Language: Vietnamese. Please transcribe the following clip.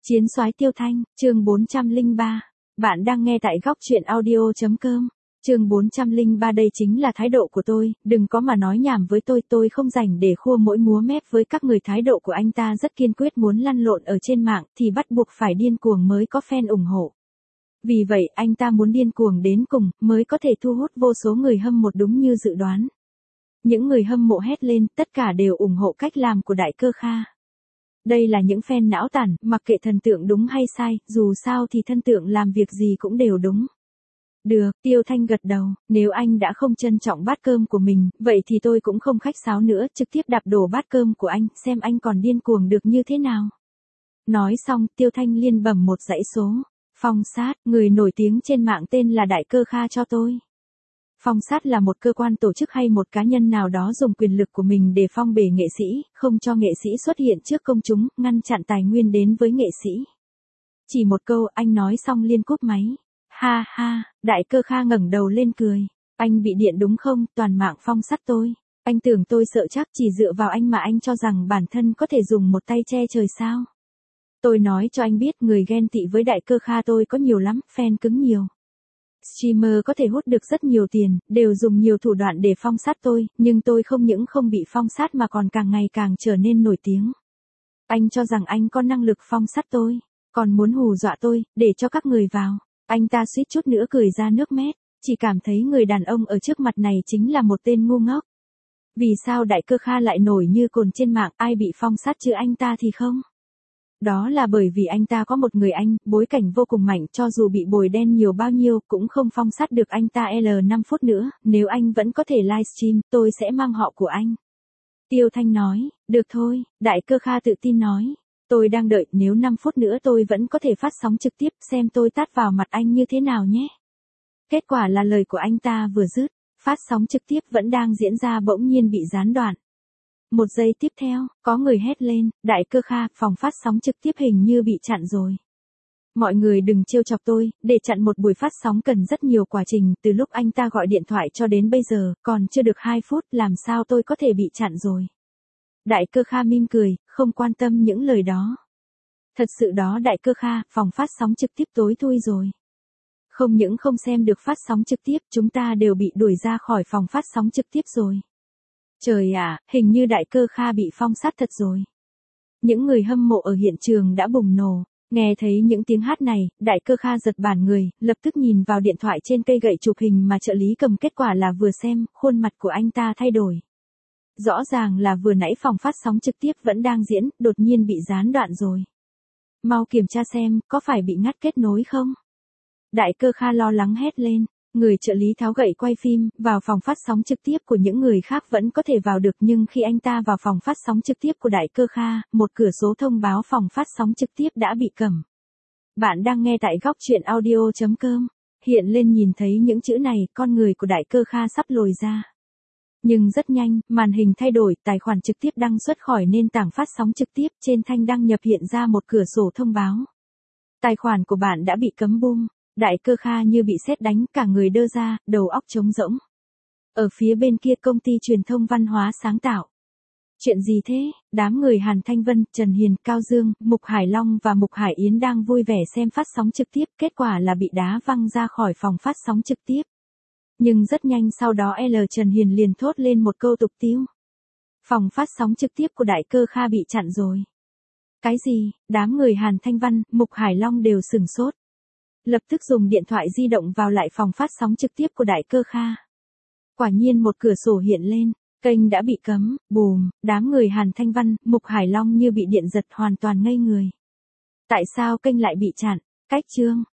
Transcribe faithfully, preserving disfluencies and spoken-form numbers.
Chiến soái Tiêu Thanh, chương bốn trăm lẻ ba. Bạn đang nghe tại góc truyện audio chấm com. Chương bốn trăm lẻ ba đây chính là thái độ của tôi, đừng có mà nói nhảm với tôi, tôi không rảnh để khua mỗi múa mép với các người. Thái độ của anh ta rất kiên quyết, muốn lăn lộn ở trên mạng thì bắt buộc phải điên cuồng mới có fan ủng hộ. Vì vậy anh ta muốn điên cuồng đến cùng mới có thể thu hút vô số người hâm mộ đúng như dự đoán. Những người hâm mộ hét lên, tất cả đều ủng hộ cách làm của Đại Cơ Kha. Đây là những fan não tàn, mặc kệ thần tượng đúng hay sai, dù sao thì thân tượng làm việc gì cũng đều đúng. Được, Tiêu Thanh gật đầu, nếu anh đã không trân trọng bát cơm của mình, vậy thì tôi cũng không khách sáo nữa, trực tiếp đạp đổ bát cơm của anh, xem anh còn điên cuồng được như thế nào. Nói xong, Tiêu Thanh liên bẩm một dãy số. Phong sát, người nổi tiếng trên mạng tên là Đại Cơ Kha cho tôi. Phong sát là một cơ quan tổ chức hay một cá nhân nào đó dùng quyền lực của mình để phong bề nghệ sĩ, không cho nghệ sĩ xuất hiện trước công chúng, ngăn chặn tài nguyên đến với nghệ sĩ. Chỉ một câu anh nói xong liên cúp máy. Ha ha, Đại Cơ Kha ngẩng đầu lên cười. Anh bị điện đúng không, toàn mạng phong sát tôi. Anh tưởng tôi sợ chắc chỉ dựa vào anh mà anh cho rằng bản thân có thể dùng một tay che trời sao. Tôi nói cho anh biết người ghen tị với Đại Cơ Kha tôi có nhiều lắm, fan cứng nhiều. Streamer có thể hút được rất nhiều tiền, đều dùng nhiều thủ đoạn để phong sát tôi, nhưng tôi không những không bị phong sát mà còn càng ngày càng trở nên nổi tiếng. Anh cho rằng anh có năng lực phong sát tôi, còn muốn hù dọa tôi, để cho các người vào. Anh ta suýt chút nữa cười ra nước mét, chỉ cảm thấy người đàn ông ở trước mặt này chính là một tên ngu ngốc. Vì sao Đại Cơ Kha lại nổi như cồn trên mạng, ai bị phong sát chứ anh ta thì không? Đó là bởi vì anh ta có một người anh, bối cảnh vô cùng mạnh, cho dù bị bồi đen nhiều bao nhiêu cũng không phong sát được anh ta L năm phút nữa, nếu anh vẫn có thể livestream, tôi sẽ mang họ của anh. Tiêu Thanh nói, được thôi, Đại Cơ Kha tự tin nói, tôi đang đợi, nếu năm phút nữa tôi vẫn có thể phát sóng trực tiếp, xem tôi tát vào mặt anh như thế nào nhé. Kết quả là lời của anh ta vừa dứt, phát sóng trực tiếp vẫn đang diễn ra bỗng nhiên bị gián đoạn. Một giây tiếp theo, có người hét lên, Đại Cơ Kha, phòng phát sóng trực tiếp hình như bị chặn rồi. Mọi người đừng trêu chọc tôi, để chặn một buổi phát sóng cần rất nhiều quá trình, từ lúc anh ta gọi điện thoại cho đến bây giờ, còn chưa được hai phút, làm sao tôi có thể bị chặn rồi. Đại Cơ Kha mỉm cười, không quan tâm những lời đó. Thật sự đó Đại Cơ Kha, phòng phát sóng trực tiếp tối thui rồi. Không những không xem được phát sóng trực tiếp, chúng ta đều bị đuổi ra khỏi phòng phát sóng trực tiếp rồi. Trời ạ, à, hình như Đại Cơ Kha bị phong sát thật rồi. Những người hâm mộ ở hiện trường đã bùng nổ, nghe thấy những tiếng hát này, Đại Cơ Kha giật bắn người, lập tức nhìn vào điện thoại trên cây gậy chụp hình mà trợ lý cầm, kết quả là vừa xem, khuôn mặt của anh ta thay đổi. Rõ ràng là vừa nãy phòng phát sóng trực tiếp vẫn đang diễn, đột nhiên bị gián đoạn rồi. Mau kiểm tra xem, có phải bị ngắt kết nối không? Đại Cơ Kha lo lắng hét lên. Người trợ lý tháo gậy quay phim, vào phòng phát sóng trực tiếp của những người khác vẫn có thể vào được, nhưng khi anh ta vào phòng phát sóng trực tiếp của Đại Cơ Kha, một cửa số thông báo phòng phát sóng trực tiếp đã bị cầm. Bạn đang nghe tại góc truyện audio chấm com. Hiện lên nhìn thấy những chữ này, con người của Đại Cơ Kha sắp lồi ra. Nhưng rất nhanh, màn hình thay đổi, tài khoản trực tiếp đăng xuất khỏi nền tảng phát sóng trực tiếp, trên thanh đăng nhập hiện ra một cửa sổ thông báo. Tài khoản của bạn đã bị cấm boom. Đại Cơ Kha như bị sét đánh, cả người đơ ra, đầu óc trống rỗng. Ở phía bên kia công ty truyền thông văn hóa sáng tạo. Chuyện gì thế? Đám người Hàn Thanh Vân, Trần Hiền, Cao Dương, Mục Hải Long và Mục Hải Yến đang vui vẻ xem phát sóng trực tiếp, kết quả là bị đá văng ra khỏi phòng phát sóng trực tiếp. Nhưng rất nhanh sau đó L Trần Hiền liền thốt lên một câu tục tĩu. Phòng phát sóng trực tiếp của Đại Cơ Kha bị chặn rồi. Cái gì? Đám người Hàn Thanh Văn, Mục Hải Long đều sửng sốt. Lập tức dùng điện thoại di động vào lại phòng phát sóng trực tiếp của Đại Cơ Kha. Quả nhiên một cửa sổ hiện lên, kênh đã bị cấm, bùm, đám người Hàn Thanh Văn, Mục Hải Long như bị điện giật, hoàn toàn ngây người. Tại sao kênh lại bị chặn? Cách chương,